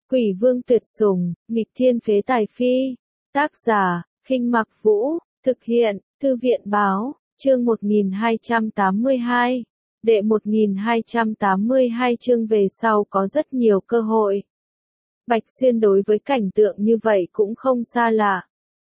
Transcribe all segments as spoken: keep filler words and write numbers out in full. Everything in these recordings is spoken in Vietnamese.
Quỷ vương tuyệt sủng, nghịch thiên phế tài phi. Tác giả, Khinh Mặc Vũ, thực hiện, Thư viện Báo, chương một nghìn hai trăm tám mươi hai. Đệ một nghìn hai trăm tám mươi hai chương về sau có rất nhiều cơ hội. Bạch Xuyên đối với cảnh tượng như vậy cũng không xa lạ.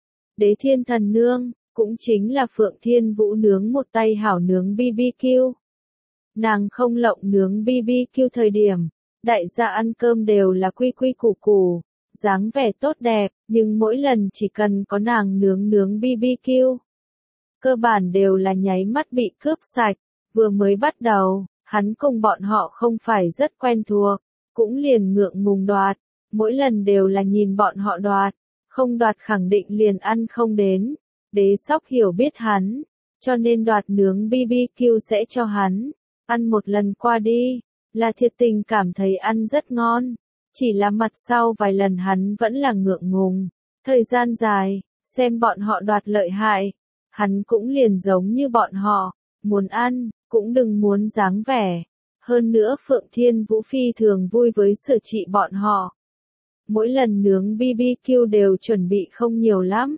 Đế Thiên Thần Nương, cũng chính là Phượng Thiên Vũ nướng một tay hảo nướng bê bê kiu. Nàng không lộng nướng bê bê kiu thời điểm, đại gia ăn cơm đều là quy quy củ củ, dáng vẻ tốt đẹp, nhưng mỗi lần chỉ cần có nàng nướng nướng bê bê kiu, cơ bản đều là nháy mắt bị cướp sạch. Vừa mới bắt đầu, hắn cùng bọn họ không phải rất quen thuộc, cũng liền ngượng ngùng đoạt, mỗi lần đều là nhìn bọn họ đoạt, không đoạt khẳng định liền ăn không đến. Đế Sóc hiểu biết hắn, cho nên đoạt nướng bê bê kiu sẽ cho hắn ăn một lần qua đi, là thiệt tình cảm thấy ăn rất ngon, chỉ là mặt sau vài lần hắn vẫn là ngượng ngùng. Thời gian dài, xem bọn họ đoạt lợi hại, hắn cũng liền giống như bọn họ, muốn ăn, cũng đừng muốn dáng vẻ. Hơn nữa Phượng Thiên Vũ phi thường vui với sửa trị bọn họ. Mỗi lần nướng bê bê kiu đều chuẩn bị không nhiều lắm.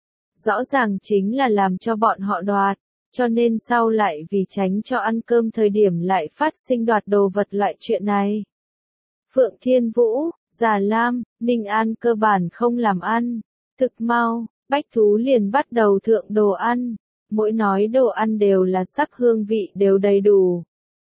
Rõ ràng chính là làm cho bọn họ đoạt, cho nên sau lại vì tránh cho ăn cơm thời điểm lại phát sinh đoạt đồ vật loại chuyện này. Phượng Thiên Vũ, Già Lam, Ninh An cơ bản không làm ăn. Thực mau, Bách Thú liền bắt đầu thượng đồ ăn. Mỗi nói đồ ăn đều là sắc hương vị đều đầy đủ.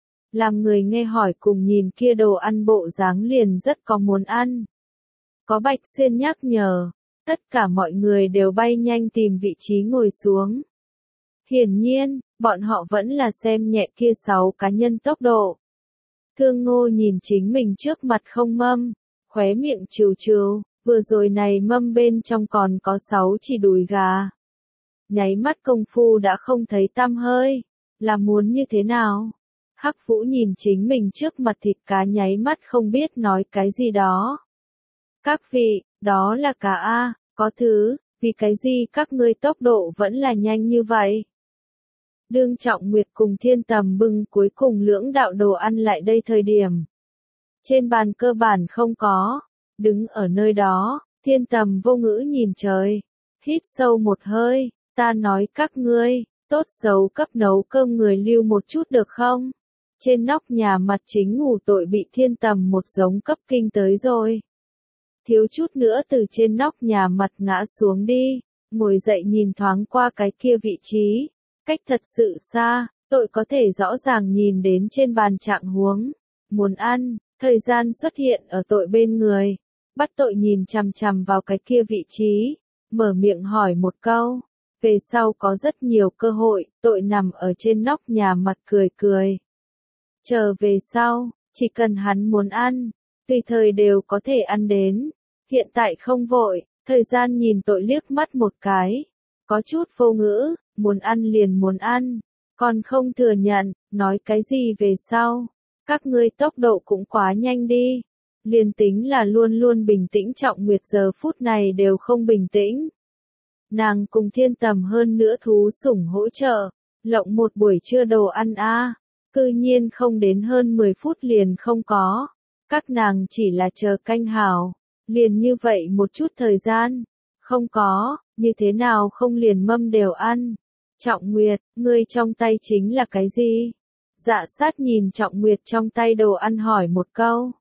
Làm người nghe hỏi cùng nhìn kia đồ ăn bộ dáng liền rất có muốn ăn. Có Bạch Xuyên nhắc nhở, tất cả mọi người đều bay nhanh tìm vị trí ngồi xuống. Hiển nhiên, bọn họ vẫn là xem nhẹ kia sáu cá nhân tốc độ. Thương Ngô nhìn chính mình trước mặt không mâm, khóe miệng trừ trừ, vừa rồi này mâm bên trong còn có sáu chỉ đùi gà. Nháy mắt công phu đã không thấy tăm hơi, là muốn như thế nào? Hắc Vũ nhìn chính mình trước mặt thịt cá nháy mắt không biết nói cái gì đó. Các vị, đó là cá A, có thứ, vì cái gì các ngươi tốc độ vẫn là nhanh như vậy? Đương Trọng Nguyệt cùng Thiên Tầm bưng cuối cùng lưỡng đạo đồ ăn lại đây thời điểm. Trên bàn cơ bản không có, đứng ở nơi đó, Thiên Tầm vô ngữ nhìn trời, hít sâu một hơi, ta nói các ngươi, tốt xấu cấp nấu cơm người lưu một chút được không? Trên nóc nhà mặt chính ngủ tội bị Thiên Tầm một giống cấp kinh tới rồi. Thiếu chút nữa từ trên nóc nhà mặt ngã xuống đi, ngồi dậy nhìn thoáng qua cái kia vị trí, cách thật sự xa, tội có thể rõ ràng nhìn đến trên bàn trạng huống, muốn ăn, thời gian xuất hiện ở tội bên người, bắt tội nhìn chằm chằm vào cái kia vị trí, mở miệng hỏi một câu, về sau có rất nhiều cơ hội, tội nằm ở trên nóc nhà mặt cười cười. Chờ về sau, chỉ cần hắn muốn ăn, tùy thời đều có thể ăn đến. Hiện tại không vội, thời gian nhìn tội liếc mắt một cái. Có chút vô ngữ, muốn ăn liền muốn ăn. Còn không thừa nhận, nói cái gì về sau. Các ngươi tốc độ cũng quá nhanh đi. Liền tính là luôn luôn bình tĩnh Trọng Nguyệt giờ phút này đều không bình tĩnh. Nàng cùng Thiên Tầm hơn nữa thú sủng hỗ trợ. Lộng một buổi trưa đồ ăn a, cư nhiên không đến hơn mười phút liền không có. Các nàng chỉ là chờ canh hảo, liền như vậy một chút thời gian, không có, như thế nào không liền mâm đều ăn. Trọng Nguyệt, ngươi trong tay chính là cái gì? Dạ sát nhìn Trọng Nguyệt trong tay đồ ăn hỏi một câu.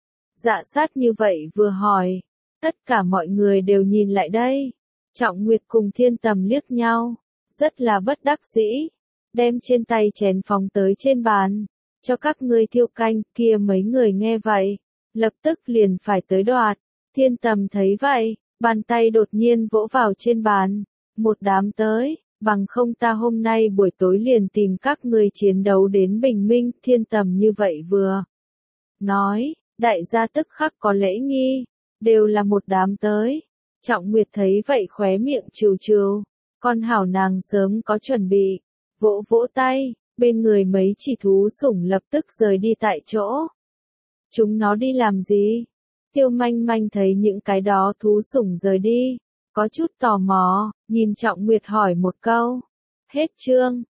Dạ sát như vậy vừa hỏi, tất cả mọi người đều nhìn lại đây. Trọng Nguyệt cùng Thiên Tầm liếc nhau, rất là bất đắc dĩ, đem trên tay chén phóng tới trên bàn, cho các ngươi thiêu canh. Kia mấy người nghe vậy, lập tức liền phải tới đoạt. Thiên Tầm thấy vậy, bàn tay đột nhiên vỗ vào trên bàn, một đám tới, bằng không ta hôm nay buổi tối liền tìm các ngươi chiến đấu đến bình minh. Thiên Tầm như vậy vừa nói, đại gia tức khắc có lễ nghi, đều là một đám tới. Trọng Nguyệt thấy vậy khóe miệng trừ trừ, con hảo nàng sớm có chuẩn bị, vỗ vỗ tay, bên người mấy chỉ thú sủng lập tức rời đi tại chỗ. Chúng nó đi làm gì? Tiêu Manh Manh thấy những cái đó thú sủng rời đi, có chút tò mò, nhìn Trọng Nguyệt hỏi một câu. Hết chương.